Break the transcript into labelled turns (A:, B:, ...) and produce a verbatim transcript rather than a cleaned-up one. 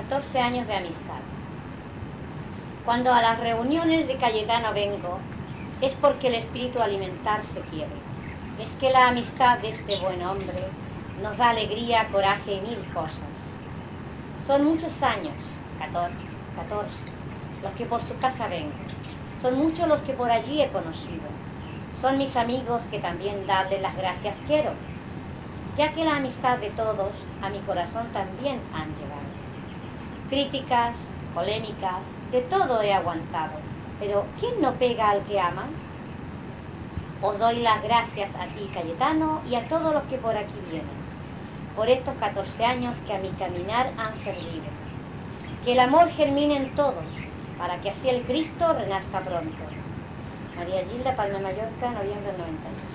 A: catorce años de amistad. Cuando a las reuniones de Cayetano vengo, es porque el espíritu alimentarse quiere. Es que la amistad de este buen hombre nos da alegría, coraje y mil cosas. Son muchos años, catorce, catorce, los que por su casa vengo. Son muchos los que por allí he conocido. Son mis amigos que también darles las gracias quiero, ya que la amistad de todos a mi corazón también han llegado. Críticas, polémicas, de todo he aguantado, pero ¿quién no pega al que ama? Os doy las gracias a ti, Cayetano, y a todos los que por aquí vienen, por estos catorce años que a mi caminar han servido. Que el amor germine en todos, para que así el Cristo renazca pronto. María Gilda, Palma de Mallorca, noviembre del noventa y dos.